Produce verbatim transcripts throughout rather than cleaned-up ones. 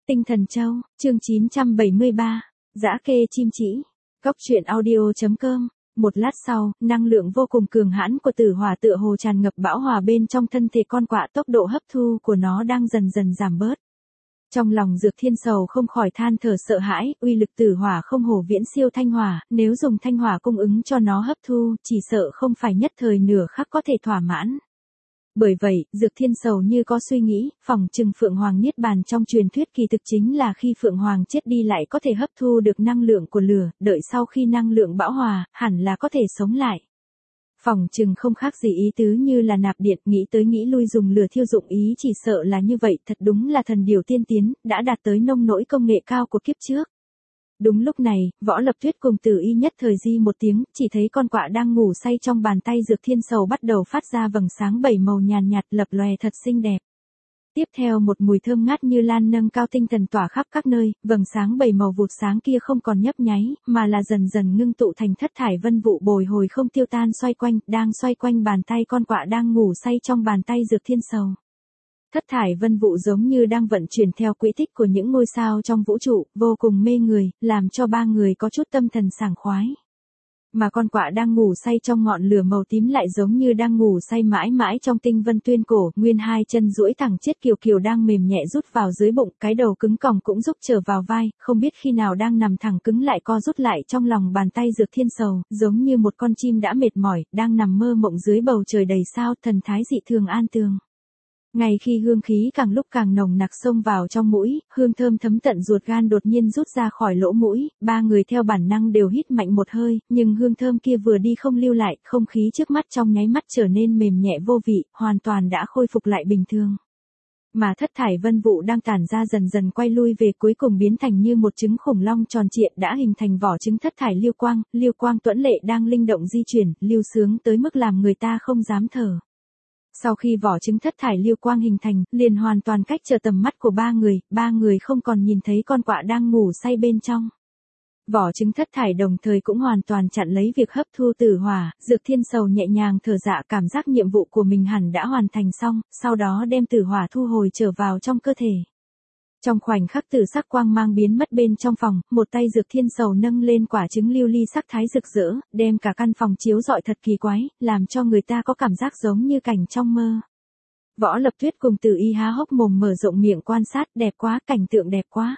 Tinh Thần Châu, chương chín trăm bảy mươi ba, Dã kê chim chỉ. Cốc truyện audio chấm com. Một lát sau, năng lượng vô cùng cường hãn của tử hỏa tựa hồ tràn ngập bão hòa bên trong thân thể con quạ, tốc độ hấp thu của nó đang dần dần giảm bớt. Trong lòng Dược Thiên Sầu không khỏi than thở sợ hãi, uy lực tử hỏa không hổ viễn siêu thanh hỏa, nếu dùng thanh hỏa cung ứng cho nó hấp thu, chỉ sợ không phải nhất thời nửa khắc có thể thỏa mãn. Bởi vậy, Dược Thiên Sầu như có suy nghĩ, phỏng chừng Phượng Hoàng Niết Bàn trong truyền thuyết kỳ thực chính là khi Phượng Hoàng chết đi lại có thể hấp thu được năng lượng của lửa, đợi sau khi năng lượng bão hòa, hẳn là có thể sống lại. Phỏng chừng không khác gì ý tứ như là nạp điện, nghĩ tới nghĩ lui dùng lửa thiêu dụng ý, chỉ sợ là như vậy, thật đúng là thần điều tiên tiến, đã đạt tới nông nỗi công nghệ cao của kiếp trước. Đúng lúc này, Võ Lập Tuyết cùng Tử Y nhất thời di một tiếng, chỉ thấy con quạ đang ngủ say trong bàn tay Dược Thiên Sầu bắt đầu phát ra vầng sáng bảy màu nhàn nhạt lập lòe thật xinh đẹp. Tiếp theo một mùi thơm ngát như lan nâng cao tinh thần tỏa khắp các nơi, vầng sáng bảy màu vụt sáng kia không còn nhấp nháy, mà là dần dần ngưng tụ thành thất thải vân vụ bồi hồi không tiêu tan xoay quanh, đang xoay quanh bàn tay con quạ đang ngủ say trong bàn tay Dược Thiên Sầu. Thất thải vân vụ giống như đang vận chuyển theo quỹ tích của những ngôi sao trong vũ trụ, vô cùng mê người, làm cho ba người có chút tâm thần sảng khoái. Mà con quạ đang ngủ say trong ngọn lửa màu tím lại giống như đang ngủ say mãi mãi trong tinh vân tuyên cổ, nguyên hai chân duỗi thẳng chết kiều kiều đang mềm nhẹ rút vào dưới bụng, cái đầu cứng còng cũng rúc trở vào vai, không biết khi nào đang nằm thẳng cứng lại co rút lại trong lòng bàn tay Dược Thiên Sầu, giống như một con chim đã mệt mỏi, đang nằm mơ mộng dưới bầu trời đầy sao, thần thái dị thường an tường. Ngay khi hương khí càng lúc càng nồng nặc xông vào trong mũi, hương thơm thấm tận ruột gan đột nhiên rút ra khỏi lỗ mũi, ba người theo bản năng đều hít mạnh một hơi, nhưng hương thơm kia vừa đi không lưu lại, không khí trước mắt trong nháy mắt trở nên mềm nhẹ vô vị, hoàn toàn đã khôi phục lại bình thường. Mà thất thải vân vụ đang tản ra dần dần quay lui về, cuối cùng biến thành như một trứng khủng long tròn trịa, đã hình thành vỏ trứng thất thải liêu quang, liêu quang tuẫn lệ đang linh động di chuyển, lưu sướng tới mức làm người ta không dám thở. Sau khi vỏ trứng thất thải liêu quang hình thành, liền hoàn toàn cách trở tầm mắt của ba người, ba người không còn nhìn thấy con quạ đang ngủ say bên trong. Vỏ trứng thất thải đồng thời cũng hoàn toàn chặn lấy việc hấp thu tử hỏa, Dược Thiên Sầu nhẹ nhàng thở dạ, cảm giác nhiệm vụ của mình hẳn đã hoàn thành xong, sau đó đem tử hỏa thu hồi trở vào trong cơ thể. Trong khoảnh khắc tử sắc quang mang biến mất bên trong phòng, một tay Dược Thiên Sầu nâng lên quả trứng lưu ly sắc thái rực rỡ, đem cả căn phòng chiếu rọi thật kỳ quái, làm cho người ta có cảm giác giống như cảnh trong mơ. Võ Lập Tuyết cùng Tử Y há hốc mồm mở rộng miệng quan sát, đẹp quá, cảnh tượng đẹp quá.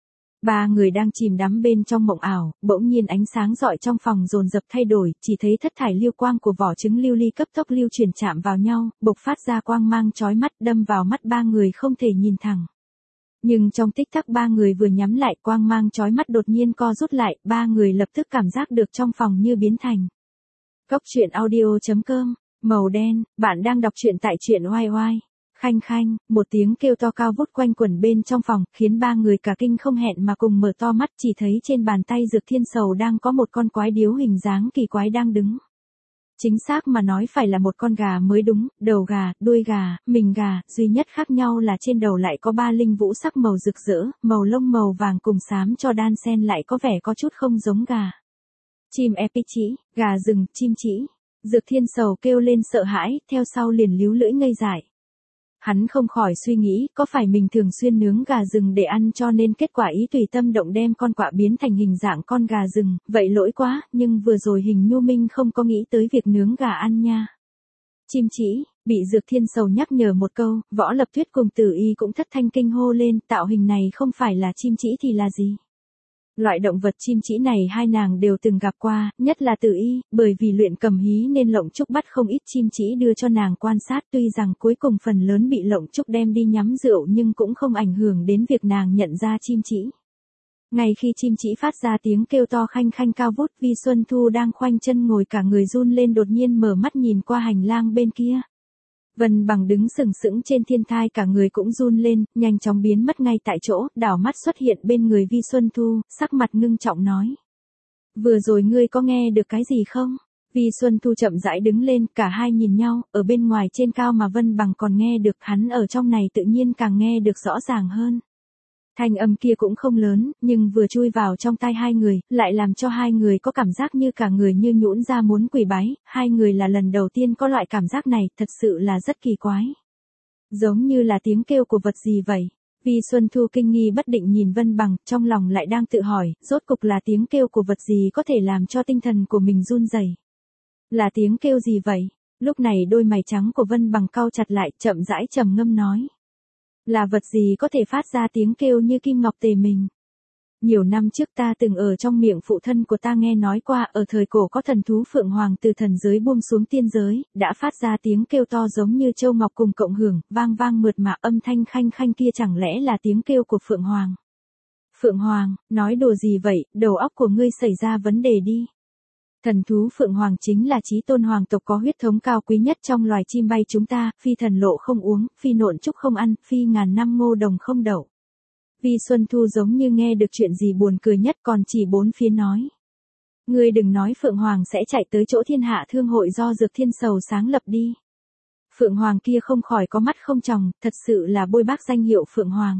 Ba người đang chìm đắm bên trong mộng ảo, bỗng nhiên ánh sáng rọi trong phòng dồn dập thay đổi, chỉ thấy thất thải liêu quang của vỏ trứng lưu ly cấp tốc lưu chuyển chạm vào nhau, bộc phát ra quang mang chói mắt, đâm vào mắt ba người không thể nhìn thẳng. Nhưng trong tích tắc ba người vừa nhắm lại, quang mang chói mắt đột nhiên co rút lại, ba người lập tức cảm giác được trong phòng như biến thành. Cốc truyện audio chấm com, màu đen, bạn đang đọc truyện tại truyện oai oai. Khanh khanh, một tiếng kêu to cao vút quanh quẩn bên trong phòng, khiến ba người cả kinh không hẹn mà cùng mở to mắt, chỉ thấy trên bàn tay Dược Thiên Sầu đang có một con quái điếu hình dáng kỳ quái đang đứng. Chính xác mà nói phải là một con gà mới đúng, đầu gà, đuôi gà, mình gà, duy nhất khác nhau là trên đầu lại có ba linh vũ sắc màu rực rỡ, màu lông màu vàng cùng xám cho đan xen lại có vẻ có chút không giống gà. Chim epi chỉ, gà rừng, chim chỉ. Dược Thiên Sầu kêu lên sợ hãi, theo sau liền líu lưỡi ngây dại. Hắn không khỏi suy nghĩ, có phải mình thường xuyên nướng gà rừng để ăn cho nên kết quả ý tùy tâm động đem con quạ biến thành hình dạng con gà rừng, vậy lỗi quá, nhưng vừa rồi Hình Nhu Minh không có nghĩ tới việc nướng gà ăn nha. Chim chỉ, bị Dược Thiên Sầu nhắc nhở một câu, Võ Lập Tuyết cùng Tử Y cũng thất thanh kinh hô lên, tạo hình này không phải là chim chỉ thì là gì? Loại động vật chim chỉ này hai nàng đều từng gặp qua, nhất là Tử Y, bởi vì luyện cầm hí nên Lộng Trúc bắt không ít chim chỉ đưa cho nàng quan sát, tuy rằng cuối cùng phần lớn bị Lộng Trúc đem đi nhắm rượu nhưng cũng không ảnh hưởng đến việc nàng nhận ra chim chỉ. Ngay khi chim chỉ phát ra tiếng kêu to khanh khanh cao vút, Vi Xuân Thu đang khoanh chân ngồi cả người run lên đột nhiên mở mắt nhìn qua hành lang bên kia. Vân Bằng đứng sừng sững trên thiên thai cả người cũng run lên, nhanh chóng biến mất ngay tại chỗ, đảo mắt xuất hiện bên người Vi Xuân Thu, sắc mặt ngưng trọng nói. Vừa rồi ngươi có nghe được cái gì không? Vi Xuân Thu chậm rãi đứng lên, cả hai nhìn nhau, ở bên ngoài trên cao mà Vân Bằng còn nghe được, hắn ở trong này tự nhiên càng nghe được rõ ràng hơn. Thanh âm kia cũng không lớn, nhưng vừa chui vào trong tai hai người, lại làm cho hai người có cảm giác như cả người như nhũn ra muốn quỳ bái, hai người là lần đầu tiên có loại cảm giác này, thật sự là rất kỳ quái. Giống như là tiếng kêu của vật gì vậy. Vi Xuân Thu kinh nghi bất định nhìn Vân Bằng, trong lòng lại đang tự hỏi, rốt cục là tiếng kêu của vật gì có thể làm cho tinh thần của mình run rẩy? Là tiếng kêu gì vậy? Lúc này đôi mày trắng của Vân Bằng cau chặt lại, chậm rãi trầm ngâm nói. Là vật gì có thể phát ra tiếng kêu như kim ngọc tề mình? Nhiều năm trước ta từng ở trong miệng phụ thân của ta nghe nói qua, ở thời cổ có thần thú Phượng Hoàng từ thần giới buông xuống tiên giới, đã phát ra tiếng kêu to giống như châu ngọc cùng cộng hưởng, vang vang mượt mà, âm thanh khanh khanh kia chẳng lẽ là tiếng kêu của Phượng Hoàng? Phượng Hoàng, nói đùa gì vậy, đầu óc của ngươi xảy ra vấn đề đi. Thần thú Phượng Hoàng chính là chí tôn hoàng tộc có huyết thống cao quý nhất trong loài chim bay chúng ta, phi thần lộ không uống, phi nộn trúc không ăn, phi ngàn năm ngô đồng không đậu. Vi Xuân Thu giống như nghe được chuyện gì buồn cười nhất, còn chỉ bốn phía nói. Ngươi đừng nói Phượng Hoàng sẽ chạy tới chỗ thiên hạ thương hội do Dược Thiên Sầu sáng lập đi. Phượng Hoàng kia không khỏi có mắt không tròng, thật sự là bôi bác danh hiệu Phượng Hoàng.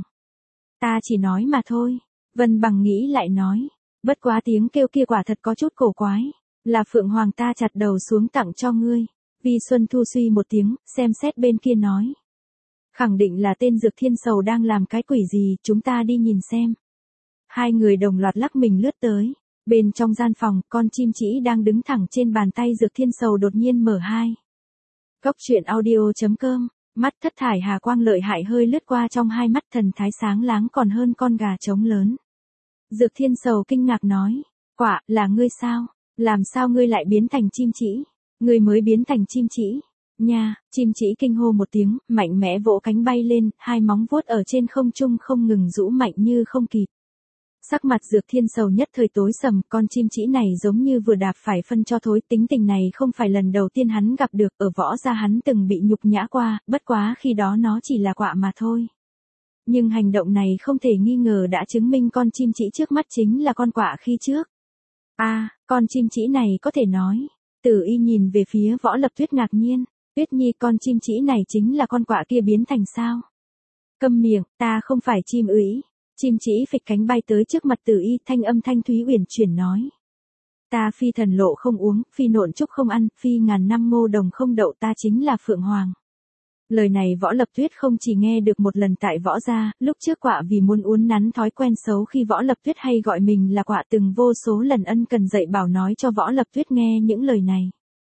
Ta chỉ nói mà thôi. Vân Bằng nghĩ lại nói. Bất quá tiếng kêu kia quả thật có chút cổ quái. Là Phượng Hoàng ta chặt đầu xuống tặng cho ngươi. Vi Xuân Thu suy một tiếng, xem xét bên kia nói. Khẳng định là tên Dược Thiên Sầu đang làm cái quỷ gì, chúng ta đi nhìn xem. Hai người đồng loạt lắc mình lướt tới. Bên trong gian phòng, con chim chỉ đang đứng thẳng trên bàn tay Dược Thiên Sầu đột nhiên mở hai. Cốc truyện audio chấm com, mắt thất thải hà quang lợi hại hơi lướt qua trong hai mắt, thần thái sáng láng còn hơn con gà trống lớn. Dược Thiên Sầu kinh ngạc nói, quả, là ngươi sao? Làm sao ngươi lại biến thành chim chỉ? Ngươi mới biến thành chim chỉ. Nha, chim chỉ kinh hô một tiếng, mạnh mẽ vỗ cánh bay lên, hai móng vuốt ở trên không trung không ngừng rũ mạnh như không kịp. Sắc mặt Dược Thiên Sầu nhất thời tối sầm, con chim chỉ này giống như vừa đạp phải phân cho thối, tính tình này không phải lần đầu tiên hắn gặp được, ở võ gia hắn từng bị nhục nhã qua, bất quá khi đó nó chỉ là quạ mà thôi. Nhưng hành động này không thể nghi ngờ đã chứng minh con chim chỉ trước mắt chính là con quạ khi trước. A, à, con chim chỉ này có thể nói. Tử Y nhìn về phía Võ Lập Tuyết ngạc nhiên. Tuyết Nhi, con chim chỉ này chính là con quạ kia biến thành sao? Câm miệng, ta không phải chim ưỡi. Chim chỉ phịch cánh bay tới trước mặt Tử Y, thanh âm thanh thúy uyển chuyển nói. Ta phi thần lộ không uống, phi nộn trúc không ăn, phi ngàn năm ngô đồng không đậu, ta chính là Phượng Hoàng. Lời này Võ Lập Tuyết không chỉ nghe được một lần tại Võ gia, lúc trước quạ vì muốn uốn nắn thói quen xấu khi Võ Lập Tuyết hay gọi mình là quạ từng vô số lần ân cần dạy bảo nói cho Võ Lập Tuyết nghe những lời này.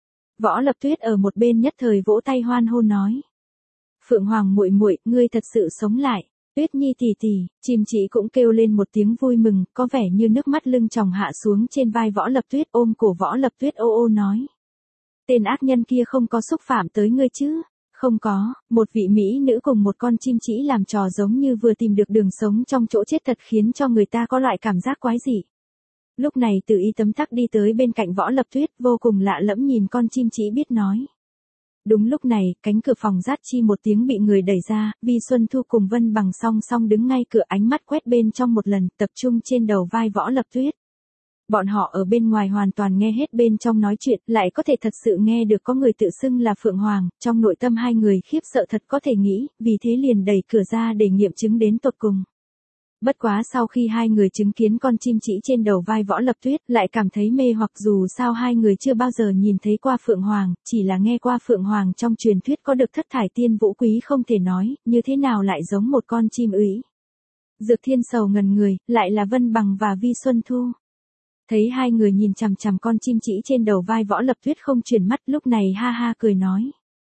Võ Lập Tuyết ở một bên nhất thời vỗ tay hoan hô nói. Phượng Hoàng muội muội, ngươi thật sự sống lại. Tuyết Nhi tỷ tỷ, chim chỉ cũng kêu lên một tiếng vui mừng, có vẻ như nước mắt lưng tròng hạ xuống trên vai Võ Lập Tuyết, ôm cổ Võ Lập Tuyết ô ô nói. Tên ác nhân kia không có xúc phạm tới ngươi chứ? Không có, một vị mỹ nữ cùng một con chim chỉ làm trò giống như vừa tìm được đường sống trong chỗ chết, thật khiến cho người ta có loại cảm giác quái dị. Lúc này Tử Y tấm tắc đi tới bên cạnh Võ Lập Tuyết, vô cùng lạ lẫm nhìn con chim chỉ biết nói. Đúng lúc này, cánh cửa phòng rát chi một tiếng bị người đẩy ra, Vi Xuân Thu cùng Vân Bằng song song đứng ngay cửa, ánh mắt quét bên trong một lần, tập trung trên đầu vai Võ Lập Tuyết. Bọn họ ở bên ngoài hoàn toàn nghe hết bên trong nói chuyện, lại có thể thật sự nghe được có người tự xưng là Phượng Hoàng, trong nội tâm hai người khiếp sợ thật có thể nghĩ, vì thế liền đẩy cửa ra để nghiệm chứng đến tột cùng. Bất quá sau khi hai người chứng kiến con chim chỉ trên đầu vai Võ Lập Tuyết, lại cảm thấy mê hoặc, dù sao hai người chưa bao giờ nhìn thấy qua Phượng Hoàng, chỉ là nghe qua Phượng Hoàng trong truyền thuyết có được thất thải tiên vũ quý không thể nói, như thế nào lại giống một con chim ưỡi. Dược Thiên Sầu ngần người, lại là Vân Bằng và Vi Xuân Thu. Thấy hai người nhìn chằm chằm con chim chỉ trên đầu vai Võ Lập Tuyết không chuyển mắt, lúc này ha ha cười nói.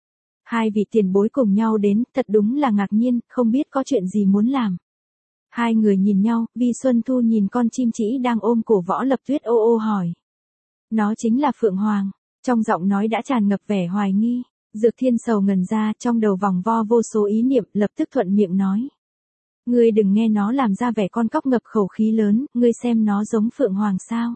Hai vị tiền bối cùng nhau đến, thật đúng là ngạc nhiên, không biết có chuyện gì muốn làm. Hai người nhìn nhau, Vi Xuân Thu nhìn con chim chỉ đang ôm cổ Võ Lập Tuyết ô ô hỏi. Nó chính là Phượng Hoàng, trong giọng nói đã tràn ngập vẻ hoài nghi. Dược Thiên Sầu ngần ra, trong đầu vòng vo vô số ý niệm, lập tức thuận miệng nói. Ngươi đừng nghe nó làm ra vẻ con cóc ngập khẩu khí lớn, ngươi xem nó giống Phượng Hoàng sao?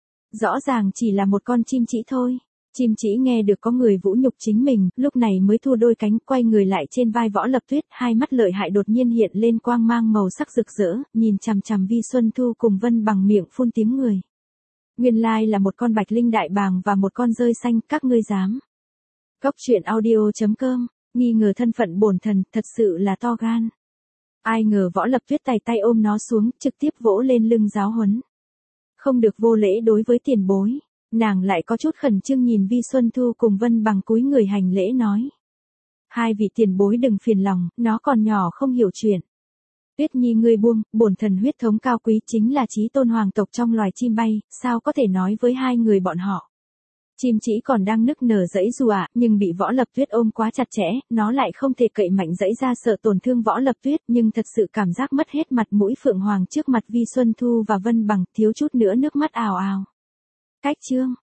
Rõ ràng chỉ là một con chim chỉ thôi. Chim chỉ nghe được có người vũ nhục chính mình, lúc này mới thu đôi cánh, quay người lại trên vai Võ Lập Tuyết, hai mắt lợi hại đột nhiên hiện lên quang mang màu sắc rực rỡ, nhìn chằm chằm Vi Xuân Thu cùng Vân Bằng, miệng phun tiếng người. Nguyên lai là một con bạch linh đại bàng và một con rơi xanh, các ngươi dám. Cốc truyện audio chấm com, nghi ngờ thân phận bổn thần, thật sự là to gan. Ai ngờ Võ Lập Tuyết tay tay ôm nó xuống, trực tiếp vỗ lên lưng giáo huấn. Không được vô lễ đối với tiền bối. Nàng lại có chút khẩn trương nhìn Vi Xuân Thu cùng Vân Bằng cúi người hành lễ nói. Hai vị tiền bối đừng phiền lòng, nó còn nhỏ không hiểu chuyện. Tuyết Nhi ngươi buông, bổn thần huyết thống cao quý chính là chí tôn hoàng tộc trong loài chim bay, sao có thể nói với hai người bọn họ. Chim chỉ còn đang nức nở giãy giụa, nhưng bị Võ Lập Tuyết ôm quá chặt chẽ, nó lại không thể cậy mạnh giãy ra sợ tổn thương Võ Lập Tuyết, nhưng thật sự cảm giác mất hết mặt mũi Phượng Hoàng trước mặt Vi Xuân Thu và Vân Bằng, thiếu chút nữa nước mắt ào ào. Cách chương